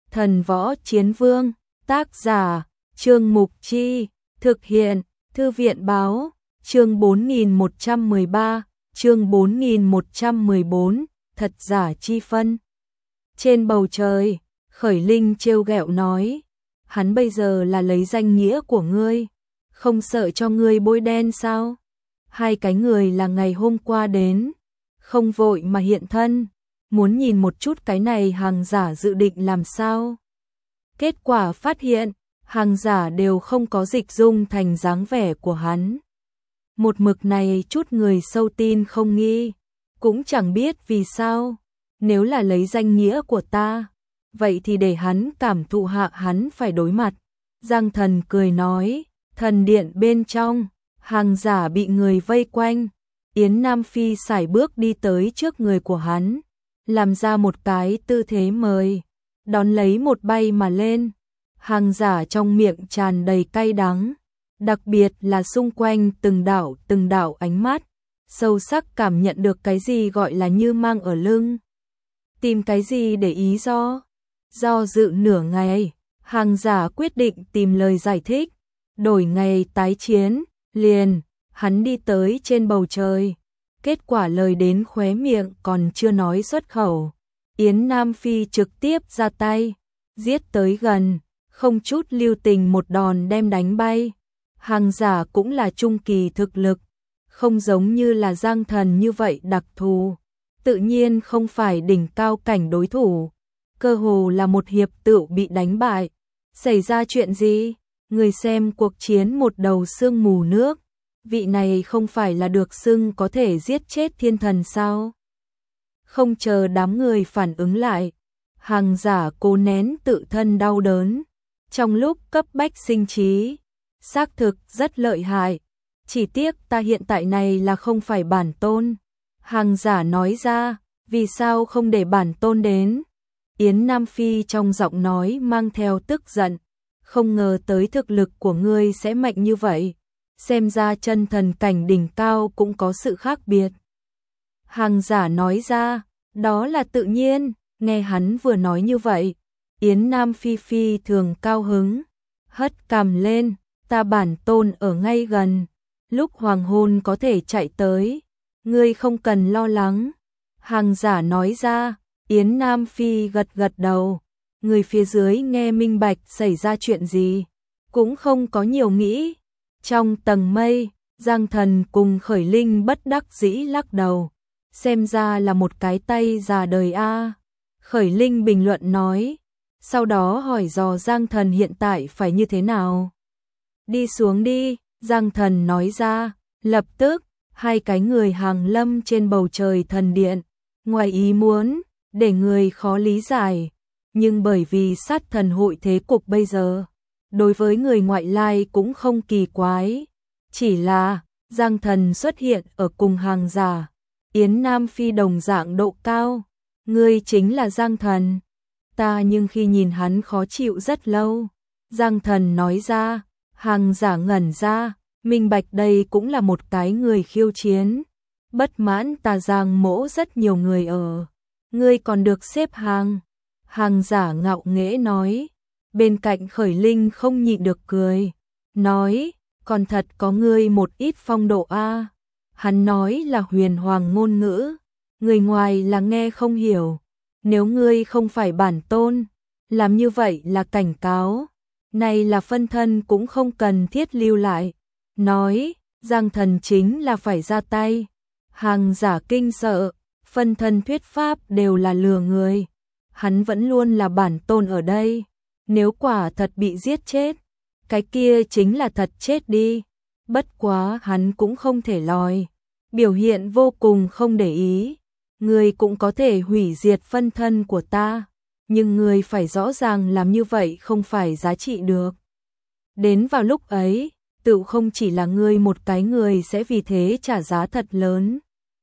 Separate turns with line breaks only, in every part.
Thần Võ Chiến Vương, tác giả, Trương Mục Chi, thực hiện, Thư viện báo, chương 4113, chương 4114, thật giả chi phân. Trên bầu trời, Khởi Linh trêu ghẹo nói, hắn bây giờ là lấy danh nghĩa của ngươi, không sợ cho ngươi bôi đen sao? Hai cái người là ngày hôm qua đến, không vội mà hiện thân, muốn nhìn một chút cái này hàng giả dự định làm sao. Kết quả phát hiện, hàng giả đều không có dịch dung thành dáng vẻ của hắn. Một mực này chút người sâu tin không nghi, cũng chẳng biết vì sao, nếu là lấy danh nghĩa của ta, vậy thì để hắn cảm thụ hạ hắn phải đối mặt. Giang Thần cười nói, thần điện bên trong, hàng giả bị người vây quanh, Yến Nam Phi sải bước đi tới trước người của hắn, làm ra một cái tư thế mời, đón lấy một bay mà lên. Hàng giả trong miệng tràn đầy cay đắng, đặc biệt là xung quanh từng đạo ánh mắt, sâu sắc cảm nhận được cái gì gọi là như mang ở lưng. Tìm cái gì để ý do dự nửa ngày, hàng giả quyết định tìm lời giải thích, đổi ngày tái chiến, liền, hắn đi tới trên bầu trời, kết quả lời đến khóe miệng còn chưa nói xuất khẩu. Yến Nam Phi trực tiếp ra tay, giết tới gần, không chút lưu tình một đòn đem đánh bay. Hàng giả cũng là trung kỳ thực lực, không giống như là Giang Thần như vậy đặc thù, tự nhiên không phải đỉnh cao cảnh đối thủ, cơ hồ là một hiệp tựu bị đánh bại. Xảy ra chuyện gì? Người xem cuộc chiến một đầu sương mù nước, vị này không phải là được xưng có thể giết chết thiên thần sao? Không chờ đám người phản ứng lại, hàng giả cố nén tự thân đau đớn, trong lúc cấp bách sinh trí, xác thực rất lợi hại, chỉ tiếc ta hiện tại này là không phải bản tôn. Hàng giả nói ra, vì sao không để bản tôn đến? Yến Nam Phi trong giọng nói mang theo tức giận, không ngờ tới thực lực của ngươi sẽ mạnh như vậy, xem ra chân thần cảnh đỉnh cao cũng có sự khác biệt. Hàng giả nói ra, đó là tự nhiên, nghe hắn vừa nói như vậy, Yến Nam Phi phi thường cao hứng, hất cằm lên, ta bản tôn ở ngay gần, lúc hoàng hôn có thể chạy tới, ngươi không cần lo lắng. Hàng giả nói ra, Yến Nam Phi gật gật đầu, người phía dưới nghe minh bạch xảy ra chuyện gì, cũng không có nhiều nghĩ. Trong tầng mây, Giang Thần cùng Khởi Linh bất đắc dĩ lắc đầu, xem ra là một cái tay già đời a. Khởi Linh bình luận nói, sau đó hỏi dò Giang Thần hiện tại phải như thế nào. Đi xuống đi, Giang Thần nói ra, lập tức, hai cái người hàng lâm trên bầu trời thần điện, ngoài ý muốn, để người khó lý giải, nhưng bởi vì sát thần hội thế cục bây giờ, đối với người ngoại lai cũng không kỳ quái, chỉ là Giang Thần xuất hiện ở cùng hàng giả, Yến Nam Phi đồng dạng độ cao, ngươi chính là Giang Thần. Ta nhưng khi nhìn hắn khó chịu rất lâu. Giang Thần nói ra, hàng giả ngẩn ra, minh bạch đây cũng là một cái người khiêu chiến. Bất mãn ta Giang mỗ rất nhiều người ở, ngươi còn được xếp hàng. Hàng giả ngạo nghễ nói, bên cạnh Khởi Linh không nhịn được cười, nói, còn thật có ngươi một ít phong độ a. Hắn nói là huyền hoàng ngôn ngữ, người ngoài là nghe không hiểu. Nếu ngươi không phải bản tôn, làm như vậy là cảnh cáo, này là phân thân cũng không cần thiết lưu lại. Nói, Giang Thần chính là phải ra tay. Hàng giả kinh sợ, phân thân thuyết pháp đều là lừa người. Hắn vẫn luôn là bản tôn ở đây, nếu quả thật bị giết chết, cái kia chính là thật chết đi. Bất quá hắn cũng không thể lòi, biểu hiện vô cùng không để ý. Ngươi cũng có thể hủy diệt phân thân của ta, nhưng ngươi phải rõ ràng làm như vậy không phải giá trị được. Đến vào lúc ấy, tự không chỉ là ngươi một cái người sẽ vì thế trả giá thật lớn.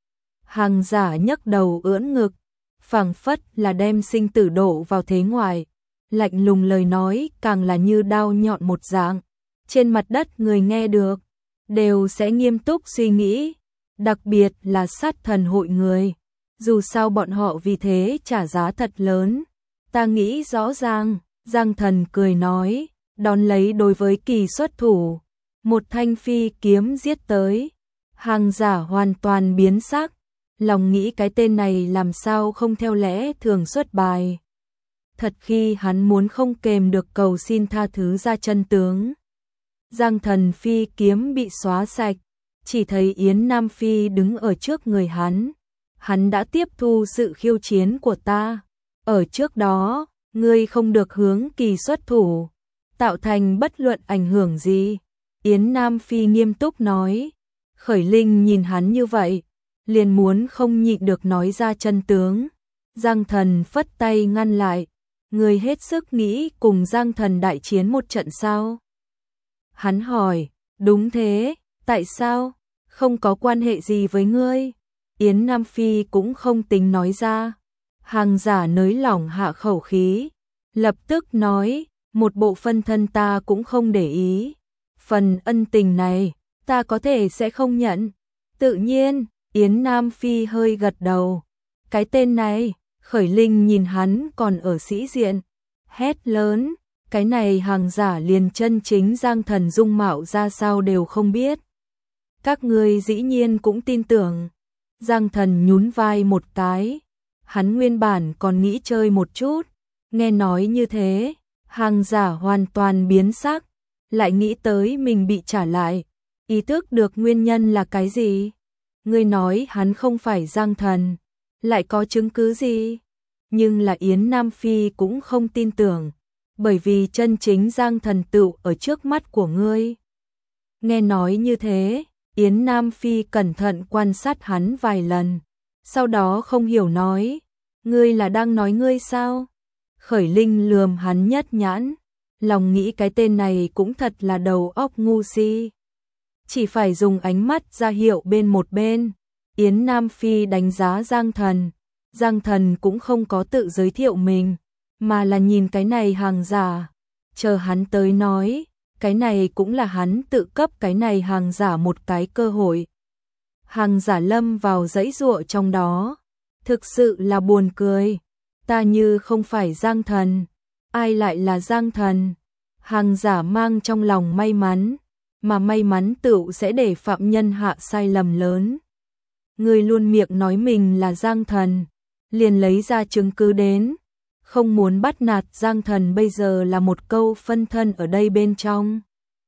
Hàng giả nhấc đầu ưỡn ngực, phảng phất là đem sinh tử độ vào thế ngoại, lạnh lùng lời nói càng là như đao nhọn một dạng. Trên mặt đất người nghe được, đều sẽ nghiêm túc suy nghĩ, đặc biệt là sát thần hội người. Dù sao bọn họ vì thế trả giá thật lớn, Ta nghĩ rõ ràng, Giang Thần cười nói, đón lấy đối với kỳ xuất thủ, một thanh phi kiếm giết tới. Hàng giả hoàn toàn biến sắc, lòng nghĩ cái tên này làm sao không theo lẽ thường xuất bài. Thật khi hắn muốn không kềm được cầu xin tha thứ ra chân tướng. Giang Thần phi kiếm bị xóa sạch, chỉ thấy Yến Nam Phi đứng ở trước người hắn. Hắn đã tiếp thu sự khiêu chiến của ta. Ở trước đó, ngươi không được hướng kỳ xuất thủ, tạo thành bất luận ảnh hưởng gì. Yến Nam Phi nghiêm túc nói. Khởi Linh nhìn hắn như vậy, liền muốn không nhịn được nói ra chân tướng. Giang Thần phất tay ngăn lại. Ngươi hết sức nghĩ cùng Giang Thần đại chiến một trận sao? Hắn hỏi, đúng thế, tại sao? Không có quan hệ gì với ngươi. Yến Nam Phi cũng không tính nói ra. Hàng giả nới lỏng hạ khẩu khí, lập tức nói, một bộ phân thân ta cũng không để ý. Phần ân tình này, ta có thể sẽ không nhận. Tự nhiên, Yến Nam Phi hơi gật đầu. Cái tên này, Khởi Linh nhìn hắn còn ở sĩ diện, hét lớn, cái này hàng giả liền chân chính Giang Thần dung mạo ra sao đều không biết. Các ngươi dĩ nhiên cũng tin tưởng. Giang Thần nhún vai một cái, hắn nguyên bản còn nghĩ chơi một chút, nghe nói như thế, hàng giả hoàn toàn biến sắc, lại nghĩ tới mình bị trả lại, ý thức được nguyên nhân là cái gì. Ngươi nói hắn không phải Giang Thần, lại có chứng cứ gì? Nhưng là Yến Nam Phi cũng không tin tưởng, bởi vì chân chính Giang Thần tựu ở trước mắt của ngươi. Nghe nói như thế, Yến Nam Phi cẩn thận quan sát hắn vài lần, sau đó không hiểu nói, ngươi là đang nói ngươi sao? Khởi Linh lườm hắn nhất nhãn, lòng nghĩ cái tên này cũng thật là đầu óc ngu si. Chỉ phải dùng ánh mắt ra hiệu bên một bên. Yến Nam Phi đánh giá Giang Thần. Giang Thần cũng không có tự giới thiệu mình, mà là nhìn cái này hàng giả. Chờ hắn tới nói, cái này cũng là hắn tự cấp cái này hàng giả một cái cơ hội. Hàng giả lâm vào dãy giụa trong đó. Thực sự là buồn cười. Ta như không phải Giang Thần, ai lại là Giang Thần? Hàng giả mang trong lòng may mắn, mà may mắn tựu sẽ để phạm nhân hạ sai lầm lớn. Người luôn miệng nói mình là Giang Thần, liền lấy ra chứng cứ đến, không muốn bắt nạt Giang Thần bây giờ là một câu phân thân ở đây bên trong.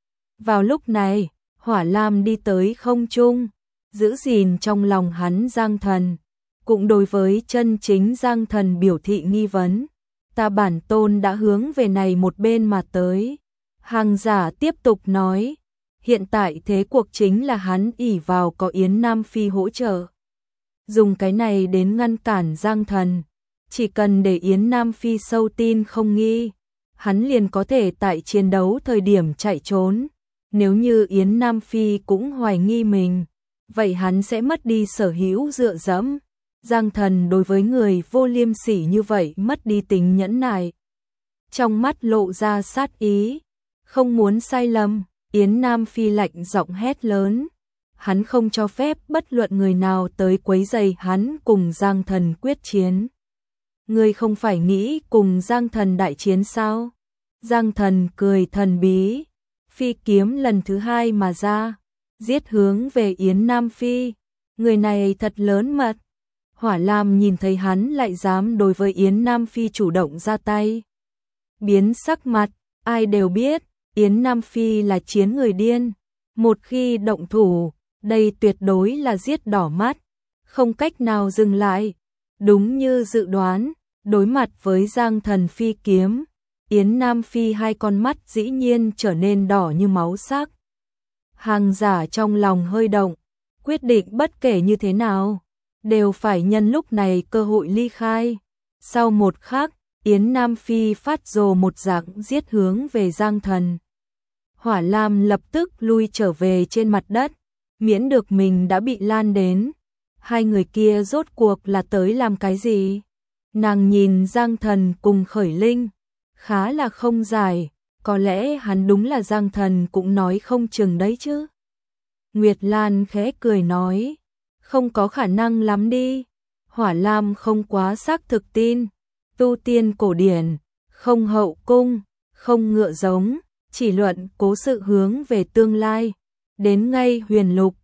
Vào lúc này, Hỏa Lam đi tới không trung, giữ gìn trong lòng hắn Giang Thần, cũng đối với chân chính Giang Thần biểu thị nghi vấn. Ta bản tôn đã hướng về này một bên mà tới. Hàng giả tiếp tục nói, hiện tại thế cuộc chính là hắn ỷ vào có Yến Nam Phi hỗ trợ, dùng cái này đến ngăn cản Giang Thần. Chỉ cần để Yến Nam Phi sâu tin không nghi, hắn liền có thể tại chiến đấu thời điểm chạy trốn. Nếu như Yến Nam Phi cũng hoài nghi mình, vậy hắn sẽ mất đi sở hữu dựa dẫm. Giang Thần đối với người vô liêm sỉ như vậy mất đi tính nhẫn nại. Trong mắt lộ ra sát ý, không muốn sai lầm, Yến Nam Phi lạnh giọng hét lớn. Hắn không cho phép bất luận người nào tới quấy rầy hắn cùng Giang Thần quyết chiến. Ngươi không phải nghĩ cùng Giang Thần đại chiến sao? Giang Thần cười thần bí, phi kiếm lần thứ hai mà ra, giết hướng về Yến Nam Phi. Người này thật lớn mật. Hỏa Lam nhìn thấy hắn lại dám đối với Yến Nam Phi chủ động ra tay, biến sắc mặt. Ai đều biết Yến Nam Phi là chiến người điên, một khi động thủ, đây tuyệt đối là giết đỏ mắt, không cách nào dừng lại. Đúng như dự đoán, đối mặt với Giang Thần phi kiếm, Yến Nam Phi hai con mắt dĩ nhiên trở nên đỏ như máu sắc. Hàng giả trong lòng hơi động, quyết định bất kể như thế nào, đều phải nhân lúc này cơ hội ly khai. Sau một khắc, Yến Nam Phi phát rồ một dạng giết hướng về Giang Thần. Hỏa Lam lập tức lui trở về trên mặt đất, miễn được mình đã bị lan đến. Hai người kia rốt cuộc là tới làm cái gì? Nàng nhìn Giang Thần cùng Khởi Linh, khá là không giải, có lẽ hắn đúng là Giang Thần cũng nói không chừng đấy chứ. Nguyệt Lan khẽ cười nói, không có khả năng lắm đi. Hỏa Lam không quá xác thực tin, tu tiên cổ điển, không hậu cung, không ngựa giống, chỉ luận cố sự hướng về tương lai. Đến ngay huyền lục,